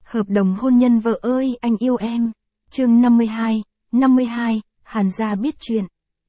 Hợp đồng hôn nhân vợ ơi anh yêu em. Chương 52, Hàn Gia biết chuyện.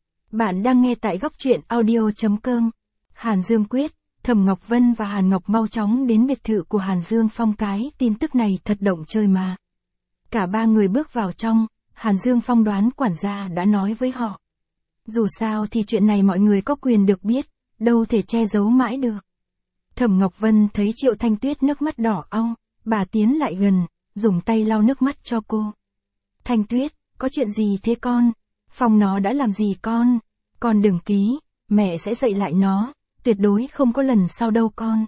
Bạn đang nghe tại góc truyện audio.com. Hàn Dương quyết, Thẩm Ngọc Vân và Hàn Ngọc mau chóng đến biệt thự của Hàn Dương Phong, cái tin tức này thật động trời mà. Cả ba người bước vào trong, Hàn Dương Phong đoán quản gia đã nói với họ. Dù sao thì chuyện này mọi người có quyền được biết, đâu thể che giấu mãi được. Thẩm Ngọc Vân thấy Triệu Thanh Tuyết nước mắt đỏ au, bà tiến lại gần, dùng tay lau nước mắt cho cô. Thanh Tuyết, có chuyện gì thế con? Phong nó đã làm gì con đừng ký, mẹ sẽ dạy lại nó, tuyệt đối không có lần sau đâu con.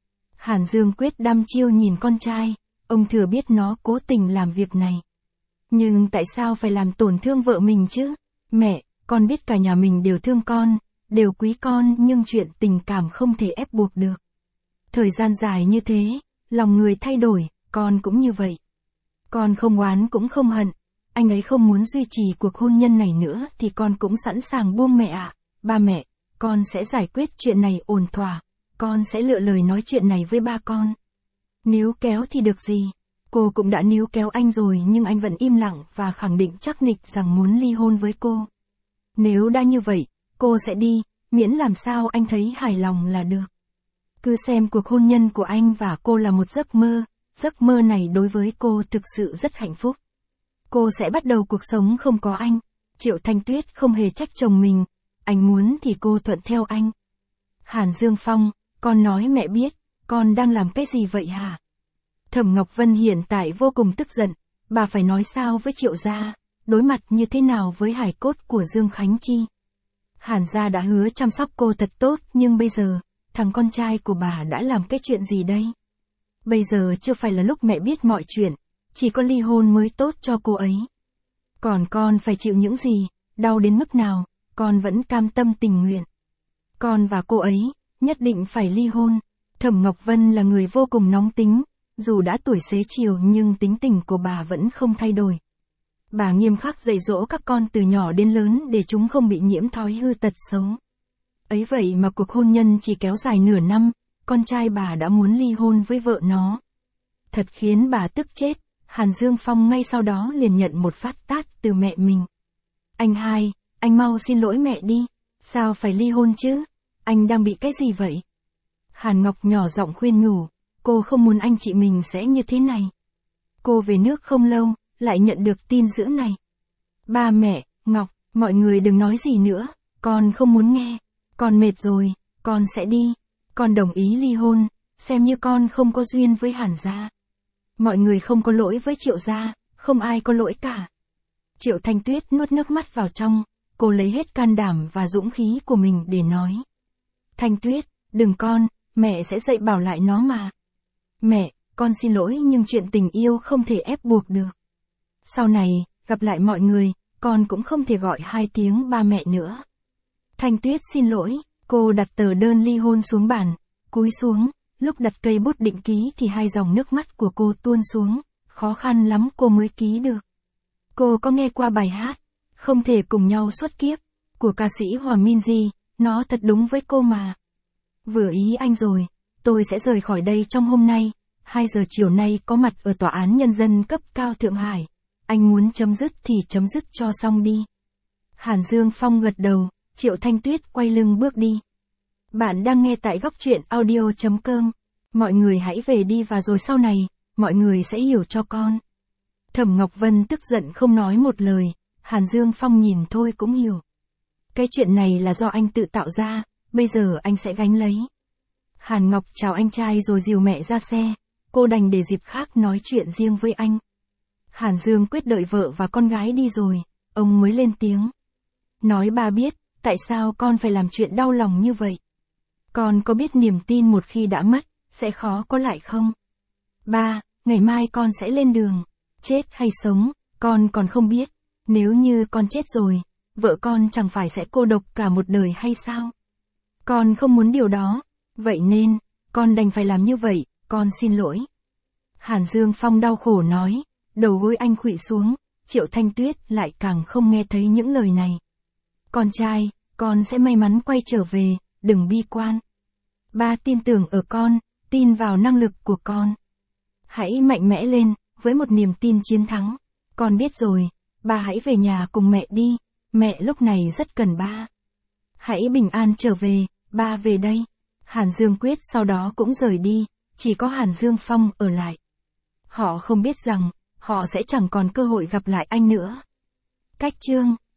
Hàn Dương quyết đăm chiêu nhìn con trai, ông thừa biết nó cố tình làm việc này. Nhưng tại sao phải làm tổn thương vợ mình chứ? Mẹ, con biết cả nhà mình đều thương con, đều quý con, nhưng chuyện tình cảm không thể ép buộc được. Thời gian dài như thế, lòng người thay đổi, con cũng như vậy. Con không oán cũng không hận, anh ấy không muốn duy trì cuộc hôn nhân này nữa thì con cũng sẵn sàng buông mẹ ạ. Ba mẹ, con sẽ giải quyết chuyện này ổn thỏa, con sẽ lựa lời nói chuyện này với ba con. Níu kéo thì được gì? Cô cũng đã níu kéo anh rồi nhưng anh vẫn im lặng và khẳng định chắc nịch rằng muốn ly hôn với cô. Nếu đã như vậy, cô sẽ đi, miễn làm sao anh thấy hài lòng là được. Cứ xem cuộc hôn nhân của anh và cô là một giấc mơ này đối với cô thực sự rất hạnh phúc. Cô sẽ bắt đầu cuộc sống không có anh. Triệu Thanh Tuyết không hề trách chồng mình, anh muốn thì cô thuận theo anh. Hàn Dương Phong, con nói mẹ biết, con đang làm cái gì vậy hả? Thẩm Ngọc Vân hiện tại vô cùng tức giận, bà phải nói sao với Triệu gia, đối mặt như thế nào với hài cốt của Dương Khánh Chi. Hàn gia đã hứa chăm sóc cô thật tốt nhưng bây giờ, thằng con trai của bà đã làm cái chuyện gì đây? Bây giờ chưa phải là lúc mẹ biết mọi chuyện, chỉ có ly hôn mới tốt cho cô ấy. Còn con phải chịu những gì, đau đến mức nào, con vẫn cam tâm tình nguyện. Con và cô ấy, nhất định phải ly hôn. Thẩm Ngọc Vân là người vô cùng nóng tính, dù đã tuổi xế chiều nhưng tính tình của bà vẫn không thay đổi. Bà nghiêm khắc dạy dỗ các con từ nhỏ đến lớn để chúng không bị nhiễm thói hư tật xấu. Ấy vậy mà cuộc hôn nhân chỉ kéo dài nửa năm, con trai bà đã muốn ly hôn với vợ nó. Thật khiến bà tức chết, Hàn Dương Phong ngay sau đó liền nhận một phát tát từ mẹ mình. Anh hai, anh mau xin lỗi mẹ đi, sao phải ly hôn chứ, anh đang bị cái gì vậy? Hàn Ngọc nhỏ giọng khuyên nhủ, cô không muốn anh chị mình sẽ như thế này. Cô về nước không lâu, lại nhận được tin dữ này. Ba mẹ, Ngọc, mọi người đừng nói gì nữa, con không muốn nghe, con mệt rồi, con sẽ đi, con đồng ý ly hôn, xem như con không có duyên với Hàn gia. Mọi người không có lỗi với Triệu gia, không ai có lỗi cả. Triệu Thanh Tuyết nuốt nước mắt vào trong, cô lấy hết can đảm và dũng khí của mình để nói. Thanh Tuyết, đừng con, mẹ sẽ dạy bảo lại nó mà. Mẹ, con xin lỗi nhưng chuyện tình yêu không thể ép buộc được. Sau này, gặp lại mọi người, con cũng không thể gọi hai tiếng ba mẹ nữa. Thanh Tuyết xin lỗi, cô đặt tờ đơn ly hôn xuống bàn, cúi xuống, lúc đặt cây bút định ký thì hai dòng nước mắt của cô tuôn xuống, khó khăn lắm cô mới ký được. Cô có nghe qua bài hát, Không thể cùng nhau suốt kiếp, của ca sĩ Hòa Minzy, nó thật đúng với cô mà. Vừa ý anh rồi, tôi sẽ rời khỏi đây trong hôm nay, 2 giờ chiều nay có mặt ở Tòa án Nhân dân cấp cao Thượng Hải. Anh muốn chấm dứt thì chấm dứt cho xong đi. Hàn Dương Phong gật đầu, Triệu Thanh Tuyết quay lưng bước đi. Bạn đang nghe tại góc truyện audio.com. Mọi người hãy về đi và rồi sau này, mọi người sẽ hiểu cho con. Thẩm Ngọc Vân tức giận không nói một lời, Hàn Dương Phong nhìn thôi cũng hiểu. Cái chuyện này là do anh tự tạo ra, bây giờ anh sẽ gánh lấy. Hàn Ngọc chào anh trai rồi dìu mẹ ra xe, cô đành để dịp khác nói chuyện riêng với anh. Hàn Dương quyết đợi vợ và con gái đi rồi, ông mới lên tiếng. Nói ba biết, tại sao con phải làm chuyện đau lòng như vậy? Con có biết niềm tin một khi đã mất, sẽ khó có lại không? Ba, ngày mai con sẽ lên đường, chết hay sống, con còn không biết, nếu như con chết rồi, vợ con chẳng phải sẽ cô độc cả một đời hay sao? Con không muốn điều đó, vậy nên, con đành phải làm như vậy, con xin lỗi. Hàn Dương Phong đau khổ nói, đầu gối anh khuỵu xuống, Triệu Thanh Tuyết lại càng không nghe thấy những lời này. Con trai, con sẽ may mắn quay trở về, đừng bi quan. Ba tin tưởng ở con, tin vào năng lực của con. Hãy mạnh mẽ lên, với một niềm tin chiến thắng. Con biết rồi, ba hãy về nhà cùng mẹ đi, mẹ lúc này rất cần ba. Hãy bình an trở về, ba về đây. Hàn Dương Quyết sau đó cũng rời đi, chỉ có Hàn Dương Phong ở lại. Họ không biết rằng, họ sẽ chẳng còn cơ hội gặp lại anh nữa. Cách chương